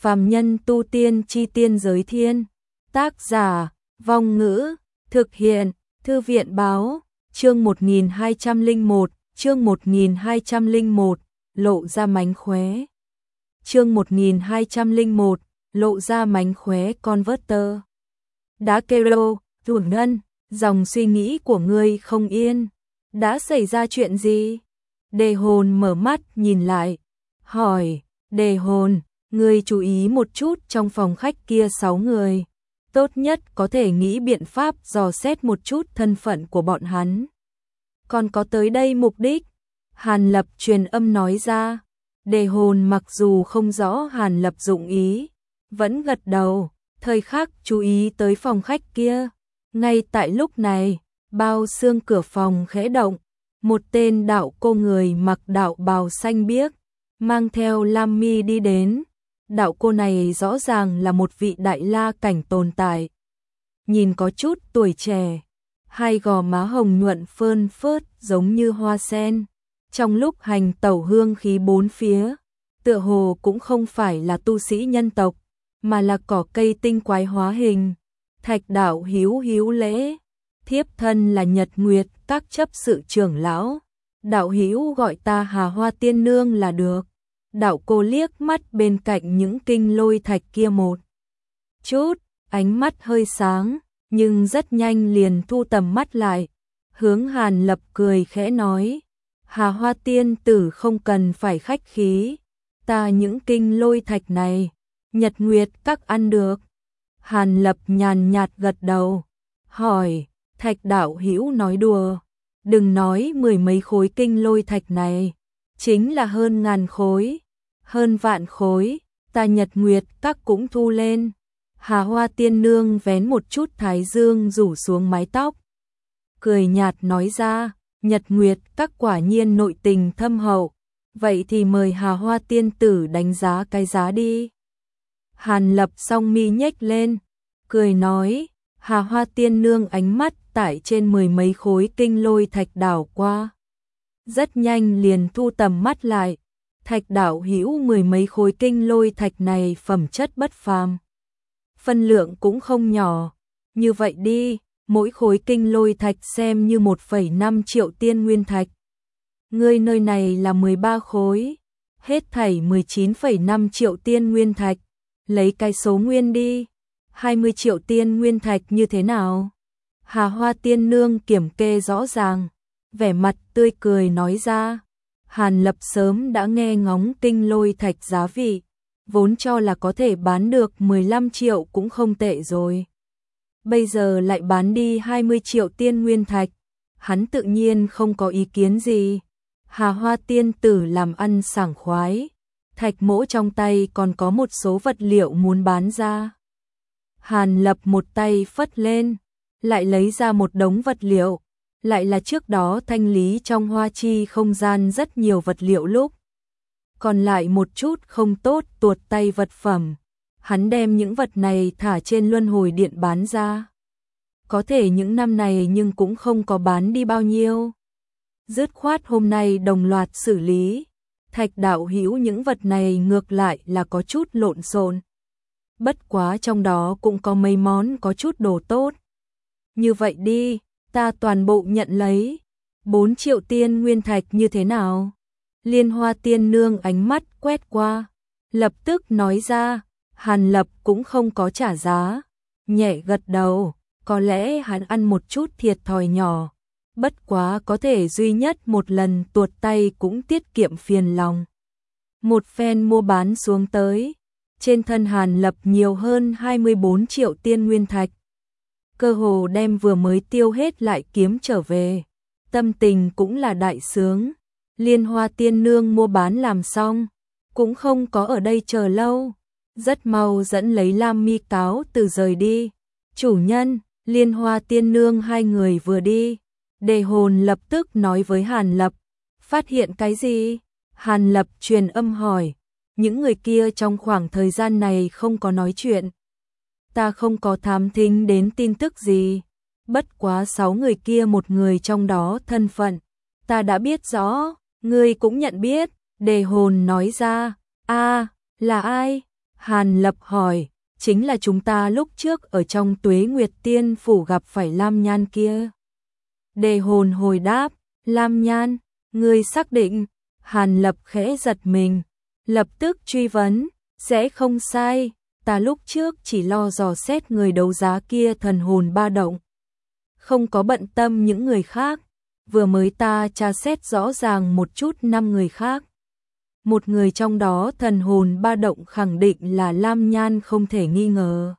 Phàm nhân tu tiên chi tiên giới thiên. Tác giả, Vong Ngữ, thực hiện, Thư viện báo, chương 1201, chương 1201, lộ ra mánh khóe. Chương 1201, lộ ra mánh khóe converter. Đá kêu, Thuần Ngân, dòng suy nghĩ của ngươi không yên. Đã xảy ra chuyện gì? Đề Hồn mở mắt nhìn lại, hỏi, Đề Hồn, ngươi chú ý một chút trong phòng khách kia 6 người. Tốt nhất có thể nghĩ biện pháp dò xét một chút thân phận của bọn hắn. Còn có tới đây mục đích? Hàn Lập truyền âm nói ra. Đề Hồn mặc dù không rõ Hàn Lập dụng ý, vẫn gật đầu, thời khắc chú ý tới phòng khách kia. Ngay tại lúc này, bao xương cửa phòng khẽ động, một tên đạo cô người mặc đạo bào xanh biếc, mang theo lam mi đi đến. Đạo cô này rõ ràng là một vị đại la cảnh tồn tại. Nhìn có chút tuổi trẻ, hai gò má hồng nhuận phơn phớt giống như hoa sen. Trong lúc hành tẩu hương khí bốn phía, tựa hồ cũng không phải là tu sĩ nhân tộc, mà là cỏ cây tinh quái hóa hình. Thạch đạo hữu lễ, thiếp thân là Nhật Nguyệt các chấp sự trưởng lão. Đạo hữu gọi ta Hà Hoa Tiên Nương là được. Đạo cô liếc mắt bên cạnh những kinh lôi thạch kia một chút, ánh mắt hơi sáng, nhưng rất nhanh liền thu tầm mắt lại, hướng Hàn Lập cười khẽ nói, Hà Hoa tiên tử không cần phải khách khí, ta những kinh lôi thạch này, Nhật Nguyệt các ăn được. Hàn Lập nhàn nhạt gật đầu, hỏi, Thạch đạo hữu nói đùa, đừng nói 10 mấy khối kinh lôi thạch này, chính là hơn ngàn khối, hơn vạn khối, ta Nhật Nguyệt các cũng thu lên. Hà Hoa tiên nương vén một chút thái dương rủ xuống mái tóc, cười nhạt nói ra, Nhật Nguyệt các quả nhiên nội tình thâm hậu, vậy thì mời Hà Hoa tiên tử đánh giá cái giá đi. Hàn Lập song mi nhếch lên, cười nói, Hà Hoa tiên nương ánh mắt tại trên 10 mấy khối kinh lôi thạch đảo qua. Rất nhanh liền thu tầm mắt lại, Thạch đạo hữu 10 mấy khối kinh lôi thạch này phẩm chất bất phàm, phân lượng cũng không nhỏ. Như vậy đi, mỗi khối kinh lôi thạch xem như 1,5 triệu tiên nguyên thạch. Ngươi nơi này là 13 khối, hết thảy 19,5 triệu tiên nguyên thạch, lấy cái số nguyên đi, 20 triệu tiên nguyên thạch như thế nào? Hà Hoa tiên nương kiểm kê rõ ràng, vẻ mặt tươi cười nói ra. Hàn Lập sớm đã nghe ngóng kinh lôi thạch giá vị, vốn cho là có thể bán được 15 triệu cũng không tệ rồi. Bây giờ lại bán đi 20 triệu tiên nguyên thạch, hắn tự nhiên không có ý kiến gì. Hà Hoa tiên tử làm ăn sảng khoái, thạch mỗ trong tay còn có một số vật liệu muốn bán ra. Hàn Lập một tay phất lên, lại lấy ra một đống vật liệu. Lại là trước đó thanh lý trong hoa chi không gian rất nhiều vật liệu lúc. Còn lại một chút không tốt tuột tay vật phẩm. Hắn đem những vật này thả trên luân hồi điện bán ra. Có thể những năm này nhưng cũng không có bán đi bao nhiêu. Dứt khoát hôm nay đồng loạt xử lý. Thạch đạo hữu những vật này ngược lại là có chút lộn xộn. Bất quá trong đó cũng có mấy món có chút đồ tốt. Như vậy đi. Ta toàn bộ nhận lấy, 4 triệu tiên nguyên thạch như thế nào? Liên Hoa tiên nương ánh mắt quét qua, lập tức nói ra, Hàn Lập cũng không có trả giá, nhẹ gật đầu, có lẽ hắn ăn một chút thiệt thòi nhỏ, bất quá có thể duy nhất một lần tuột tay cũng tiết kiệm phiền lòng. Một phen mua bán xuống tới, trên thân Hàn Lập nhiều hơn 24 triệu tiên nguyên thạch. Cơ hồ đem vừa mới tiêu hết lại kiếm trở về, tâm tình cũng là đại sướng. Liên Hoa tiên nương mua bán làm xong, cũng không có ở đây chờ lâu, rất mau dẫn lấy lam mi cáo từ rời đi. Chủ nhân, Liên Hoa tiên nương hai người vừa đi, Đề Hồn lập tức nói với Hàn Lập, phát hiện cái gì? Hàn Lập truyền âm hỏi, những người kia trong khoảng thời gian này không có nói chuyện. Ta không có thám thính đến tin tức gì, bất quá 6 người kia một người trong đó thân phận, ta đã biết rõ, ngươi cũng nhận biết. Đề Hồn nói ra, là ai? Hàn Lập hỏi, chính là chúng ta lúc trước ở trong Tuế Nguyệt Tiên Phủ gặp phải Lam Nhan kia. Đề Hồn hồi đáp, Lam Nhan, ngươi xác định? Hàn Lập khẽ giật mình, lập tức truy vấn, sẽ không sai, ta lúc trước chỉ lo dò xét người đấu giá kia thần hồn ba động. Không có bận tâm những người khác, vừa mới ta tra xét rõ ràng một chút 5 người khác. Một người trong đó thần hồn ba động khẳng định là Lam Nhan không thể nghi ngờ.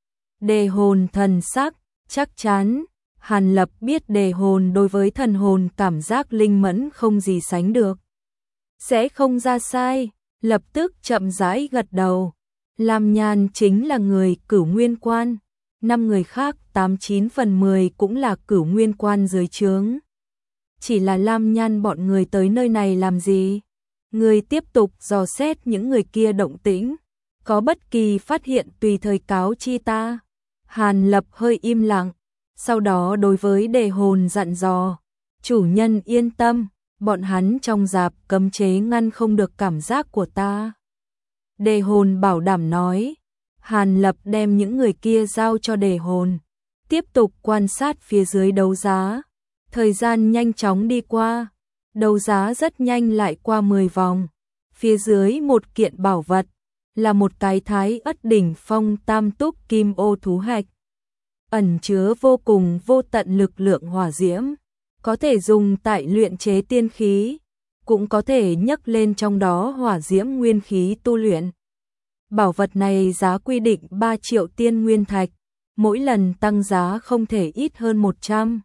Đề Hồn thần sắc, chắc chắn, Hàn Lập biết Đề Hồn đối với thần hồn cảm giác linh mẫn không gì sánh được. Sẽ không ra sai, lập tức chậm rãi gật đầu. Lam Nhan chính là người Cửu Nguyên Quan, 5 người khác 89 phần 10 cũng là Cửu Nguyên Quan dưới trướng. Chỉ là Lam Nhan bọn người tới nơi này làm gì? Người tiếp tục dò xét những người kia động tĩnh, có bất kỳ phát hiện tùy thời cáo chi ta. Hàn Lập hơi im lặng, sau đó đối với Đề Hồn dặn dò, chủ nhân yên tâm, bọn hắn trong rạp cấm chế ngăn không được cảm giác của ta. Đề Hồn bảo đảm nói. Hàn Lập đem những người kia giao cho Đề Hồn, tiếp tục quan sát phía dưới đấu giá. Thời gian nhanh chóng đi qua, đấu giá rất nhanh lại qua 10 vòng. Phía dưới một kiện bảo vật, là một cái Thái Ất đỉnh phong tam túc kim ô thú hạch. Ẩn chứa vô cùng vô tận lực lượng hỏa diễm, có thể dùng tại luyện chế tiên khí, cũng có thể nhấc lên trong đó hỏa diễm nguyên khí tu luyện. Bảo vật này giá quy định 3 triệu tiên nguyên thạch, mỗi lần tăng giá không thể ít hơn 100.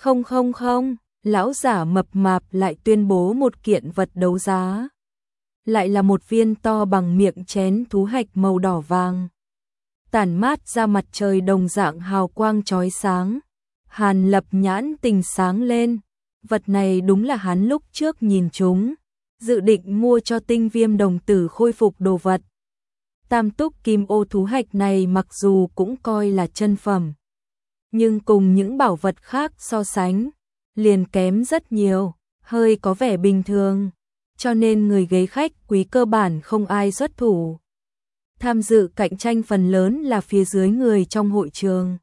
Không, lão giả mập mạp lại tuyên bố một kiện vật đấu giá. Lại là một viên to bằng miệng chén thú hạch màu đỏ vàng. Tản mát ra mặt trời đồng dạng hào quang chói sáng. Hàn Lập nhãn tình sáng lên, vật này đúng là hắn lúc trước nhìn chúng, dự định mua cho Tinh Viêm đồng tử khôi phục đồ vật. Tam túc kim ô thú hạch này mặc dù cũng coi là chân phẩm, nhưng cùng những bảo vật khác so sánh, liền kém rất nhiều, hơi có vẻ bình thường, cho nên người ghế khách quý cơ bản không ai xuất thủ. Tham dự cạnh tranh phần lớn là phía dưới người trong hội trường.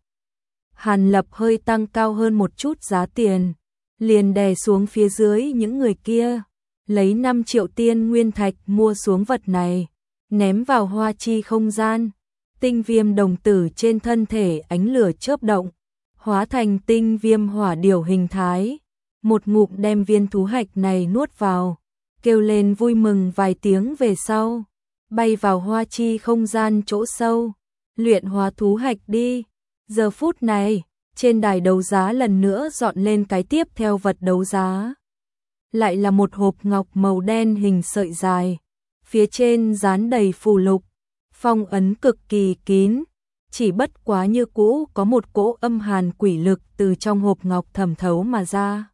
Hàn Lập hơi tăng cao hơn một chút giá tiền, liền đè xuống phía dưới những người kia, lấy 5 triệu tiên nguyên thạch mua xuống vật này, ném vào hoa chi không gian. Tinh Viêm đồng tử trên thân thể ánh lửa chớp động, hóa thành tinh viêm hỏa điểu hình thái, một ngụm đem viên thú hạch này nuốt vào, kêu lên vui mừng vài tiếng về sau, bay vào hoa chi không gian chỗ sâu, luyện hóa thú hạch đi. Giờ phút này, trên đài đấu giá lần nữa dọn lên cái tiếp theo vật đấu giá. Lại là một hộp ngọc màu đen hình sợi dài, phía trên dán đầy phù lục, phong ấn cực kỳ kín, chỉ bất quá như cũ có một cỗ âm hàn quỷ lực từ trong hộp ngọc thẩm thấu mà ra.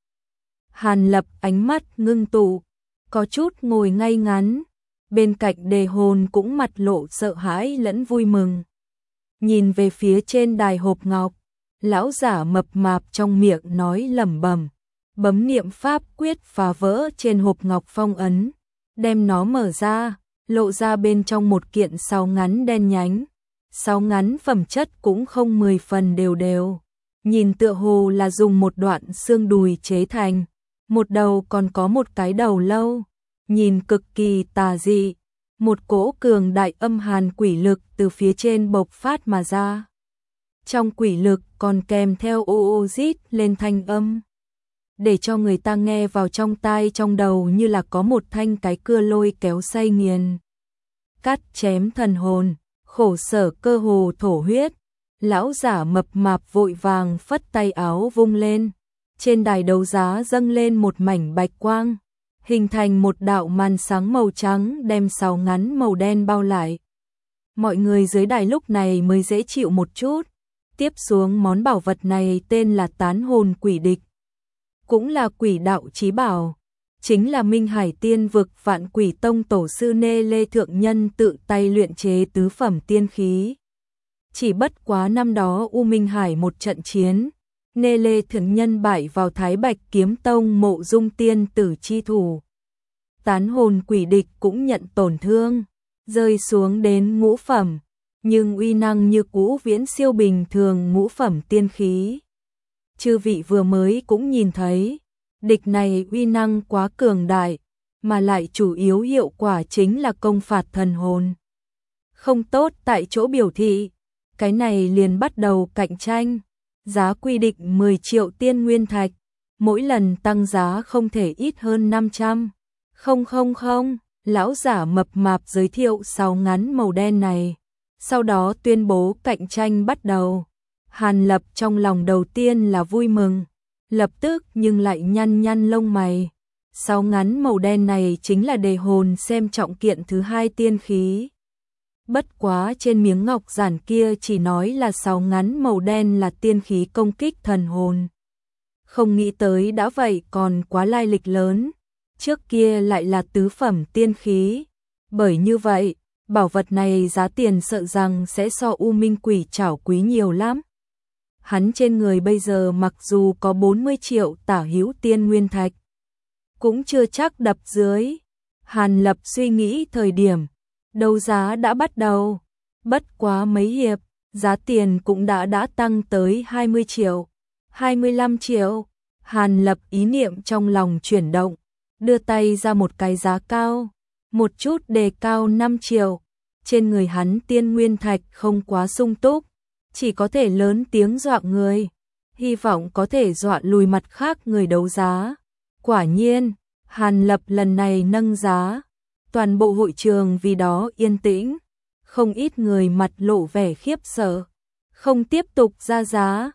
Hàn Lập ánh mắt ngưng tụ, có chút ngồi ngay ngắn, bên cạnh Đề Hồn cũng mặt lộ sợ hãi lẫn vui mừng. Nhìn về phía trên đài hộp ngọc, lão giả mập mạp trong miệng nói lẩm bẩm, bấm niệm pháp quyết phá vỡ trên hộp ngọc phong ấn, đem nó mở ra, lộ ra bên trong một kiện sáo ngắn đen nhánh. Sáo ngắn phẩm chất cũng không 10 phần đều đều, nhìn tựa hồ là dùng một đoạn xương đùi chế thành, một đầu còn có một cái đầu lâu, nhìn cực kỳ tà dị. Một cỗ cường đại âm hàn quỷ lực từ phía trên bộc phát mà ra. Trong quỷ lực còn kèm theo ô ô rít lên thanh âm, để cho người ta nghe vào trong tai trong đầu như là có một thanh cái cưa lôi kéo xay nghiền. Cắt chém thần hồn, khổ sở cơ hồ thổ huyết. Lão giả mập mạp vội vàng phất tay áo vung lên, trên đài đấu giá dâng lên một mảnh bạch quang, hình thành một đạo màn sáng màu trắng đem sáo ngắn màu đen bao lại. Mọi người dưới đài lúc này mới dễ chịu một chút. Tiếp xuống món bảo vật này tên là Tán Hồn Quỷ Địch, cũng là quỷ đạo chí bảo, chính là Minh Hải Tiên Vực Vạn Quỷ Tông tổ sư Nê Lê Thượng Nhân tự tay luyện chế tứ phẩm tiên khí. Chỉ bất quá năm đó U Minh Hải một trận chiến, Nê Lê Thượng Nhân bại vào Thái Bạch Kiếm Tông Mộ Dung tiên tử chi thủ. Tán Hồn Quỷ Địch cũng nhận tổn thương, rơi xuống đến ngũ phẩm, nhưng uy năng như cũ viễn siêu bình thường ngũ phẩm tiên khí. Chư vị vừa mới cũng nhìn thấy, địch này uy năng quá cường đại, mà lại chủ yếu hiệu quả chính là công phạt thần hồn. Không tốt tại chỗ biểu thị, cái này liền bắt đầu cạnh tranh, giá quy định 10 triệu tiên nguyên thạch, mỗi lần tăng giá không thể ít hơn 500. Không, lão giả mập mạp giới thiệu sáo ngắn màu đen này, sau đó tuyên bố cạnh tranh bắt đầu. Hàn Lập trong lòng đầu tiên là vui mừng, lập tức nhưng lại nhăn lông mày. Sáo ngắn màu đen này chính là đề hồn xem trọng kiện thứ hai tiên khí. Bất quá trên miếng ngọc giản kia chỉ nói là sáo ngắn màu đen là tiên khí công kích thần hồn. Không nghĩ tới đã vậy còn quá lai lịch lớn, trước kia lại là tứ phẩm tiên khí. Bởi như vậy, bảo vật này giá tiền sợ rằng sẽ so U Minh Quỷ Trảo quý nhiều lắm. Hắn trên người bây giờ mặc dù có 40 triệu tả hữu tiên nguyên thạch, cũng chưa chắc đập dưới. Hàn Lập suy nghĩ thời điểm đấu giá đã bắt đầu, bất quá mấy hiệp, giá tiền cũng đã tăng tới 20 triệu, 25 triệu. Hàn Lập ý niệm trong lòng chuyển động, đưa tay ra một cái giá cao, một chút đề cao 5 triệu. Trên người hắn tiên nguyên thạch không quá sung túc, chỉ có thể lớn tiếng dọa người, hy vọng có thể dọa lùi mặt khác người đấu giá. Quả nhiên, Hàn Lập lần này nâng giá, toàn bộ hội trường vì đó yên tĩnh, không ít người mặt lộ vẻ khiếp sợ, không tiếp tục ra giá.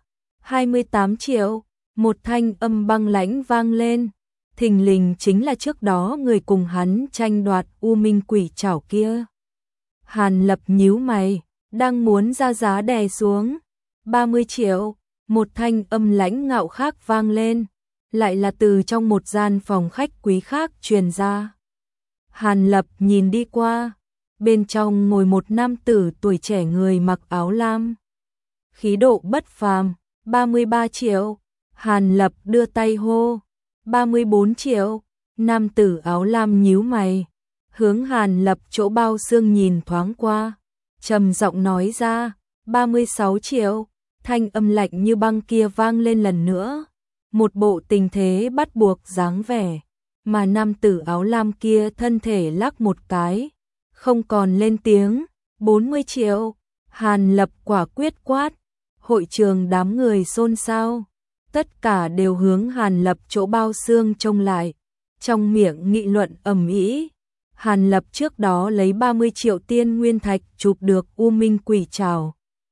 28 triệu, một thanh âm băng lãnh vang lên, thình lình chính là trước đó người cùng hắn tranh đoạt U Minh Quỷ Trảo kia. Hàn Lập nhíu mày, đang muốn ra giá đè xuống. 30 triệu, một thanh âm lãnh ngạo khác vang lên, lại là từ trong một gian phòng khách quý khác truyền ra. Hàn Lập nhìn đi qua, bên trong ngồi một nam tử tuổi trẻ người mặc áo lam, khí độ bất phàm. 33 triệu, Hàn Lập đưa tay hô. 34 triệu, nam tử áo lam nhíu mày, hướng Hàn Lập chỗ bao xương nhìn thoáng qua, trầm giọng nói ra. 36 triệu, thanh âm lạnh như băng kia vang lên lần nữa, một bộ tình thế bắt buộc dáng vẻ, mà nam tử áo lam kia thân thể lắc một cái, không còn lên tiếng. 40 triệu, Hàn Lập quả quyết quát. Hội trường đám người xôn xao, tất cả đều hướng Hàn Lập chỗ bao xương trông lại, trong miệng nghị luận ầm ĩ. Hàn Lập trước đó lấy 30 triệu tiên nguyên thạch chụp được U Minh Quỷ Trảo,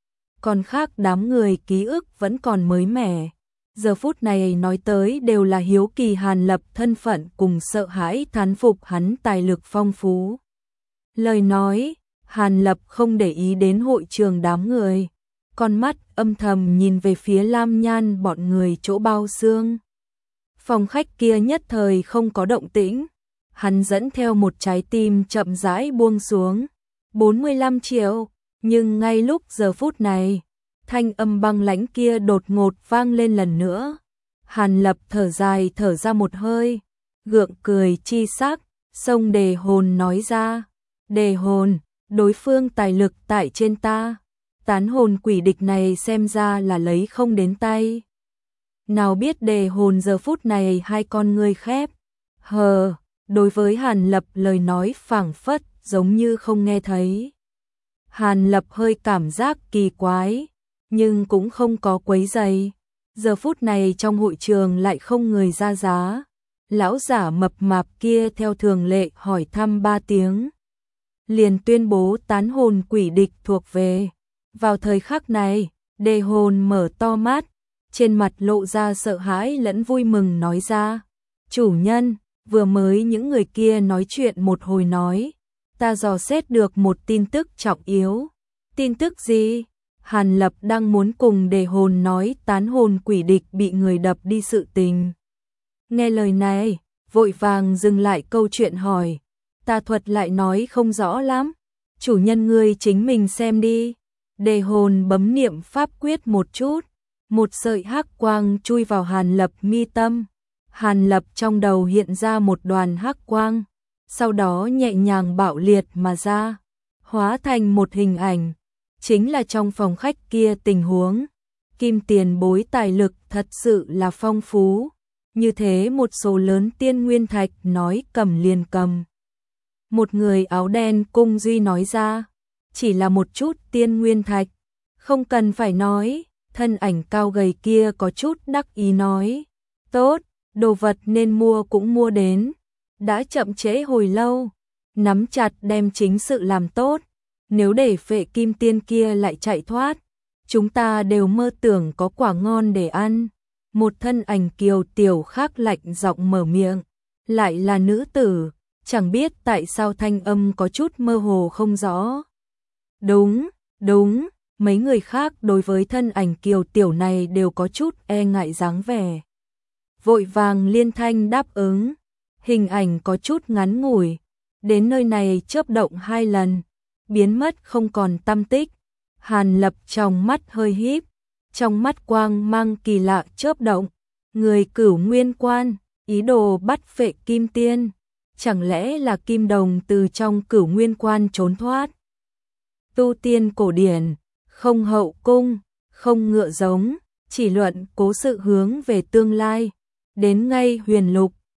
còn khác đám người ký ức vẫn còn mới mẻ, giờ phút này nói tới đều là hiếu kỳ Hàn Lập thân phận cùng sợ hãi thán phục hắn tài lực phong phú. Lời nói, Hàn Lập không để ý đến hội trường đám người, con mắt âm thầm nhìn về phía Lam Nhan bọn người chỗ bao xương. Phòng khách kia nhất thời không có động tĩnh, hắn dẫn theo một trái tim chậm rãi buông xuống. 45 triệu, nhưng ngay lúc giờ phút này, thanh âm băng lãnh kia đột ngột vang lên lần nữa. Hàn Lập thở dài thở ra một hơi, gượng cười chi sắc, xông đề hồn nói ra. Đề hồn, đối phương tài lực tại trên ta, tán hồn quỷ địch này xem ra là lấy không đến tay. Nào biết đề hồn giờ phút này hai con ngươi khép hờ, đối với Hàn Lập lời nói phảng phất giống như không nghe thấy. Hàn Lập hơi cảm giác kỳ quái, nhưng cũng không có quấy rầy. Giờ phút này trong hội trường lại không người ra giá. Lão giả mập mạp kia theo thường lệ hỏi thăm 3 tiếng, liền tuyên bố tán hồn quỷ địch thuộc về. Vào thời khắc này, đề hồn mở to mắt, trên mặt lộ ra sợ hãi lẫn vui mừng nói ra. Chủ nhân, vừa mới những người kia nói chuyện một hồi nói, ta dò xét được một tin tức trọng yếu. Tin tức gì? Hàn Lập đang muốn cùng đề hồn nói tán hồn quỷ địch bị người đập đi sự tình. Nghe lời này, vội vàng dừng lại câu chuyện hỏi, ta thuật lại nói không rõ lắm, chủ nhân ngươi chính mình xem đi. Đề hồn bấm niệm pháp quyết một chút, một sợi hắc quang chui vào Hàn Lập mi tâm. Hàn Lập trong đầu hiện ra một đoàn hắc quang, sau đó nhẹ nhàng bạo liệt mà ra, hóa thành một hình ảnh, chính là trong phòng khách kia tình huống. Kim tiền bối tài lực thật sự là phong phú, như thế một số lớn tiên nguyên thạch nói cầm liền cầm. Một người áo đen cung duy nói ra, chỉ là một chút tiên nguyên thạch, không cần phải nói, thân ảnh cao gầy kia có chút đắc ý nói, tốt, đồ vật nên mua cũng mua đến, đã chậm trễ hồi lâu, nắm chặt đem chính sự làm tốt, nếu để Phệ Kim Tiên kia lại chạy thoát, chúng ta đều mơ tưởng có quả ngon để ăn. Một thân ảnh kiều tiểu khác lạnh giọng mở miệng, lại là nữ tử, chẳng biết tại sao thanh âm có chút mơ hồ không rõ. Đúng, đúng, mấy người khác đối với thân ảnh kiều tiểu này đều có chút e ngại dáng vẻ. Vội vàng liên thanh đáp ứng, hình ảnh có chút ngắn ngủi, đến nơi này chớp động 2 lần, biến mất không còn tăm tích. Hàn Lập trong mắt hơi híp, trong mắt quang mang kỳ lạ chớp động, người Cửu Nguyên Quan, ý đồ bắt Phệ Kim Tiên, chẳng lẽ là Kim Đồng từ trong Cửu Nguyên Quan trốn thoát? Tu tiên cổ điển, không hậu cung, không ngựa giống, chỉ luận cố sự hướng về tương lai, đến ngay huyền lục,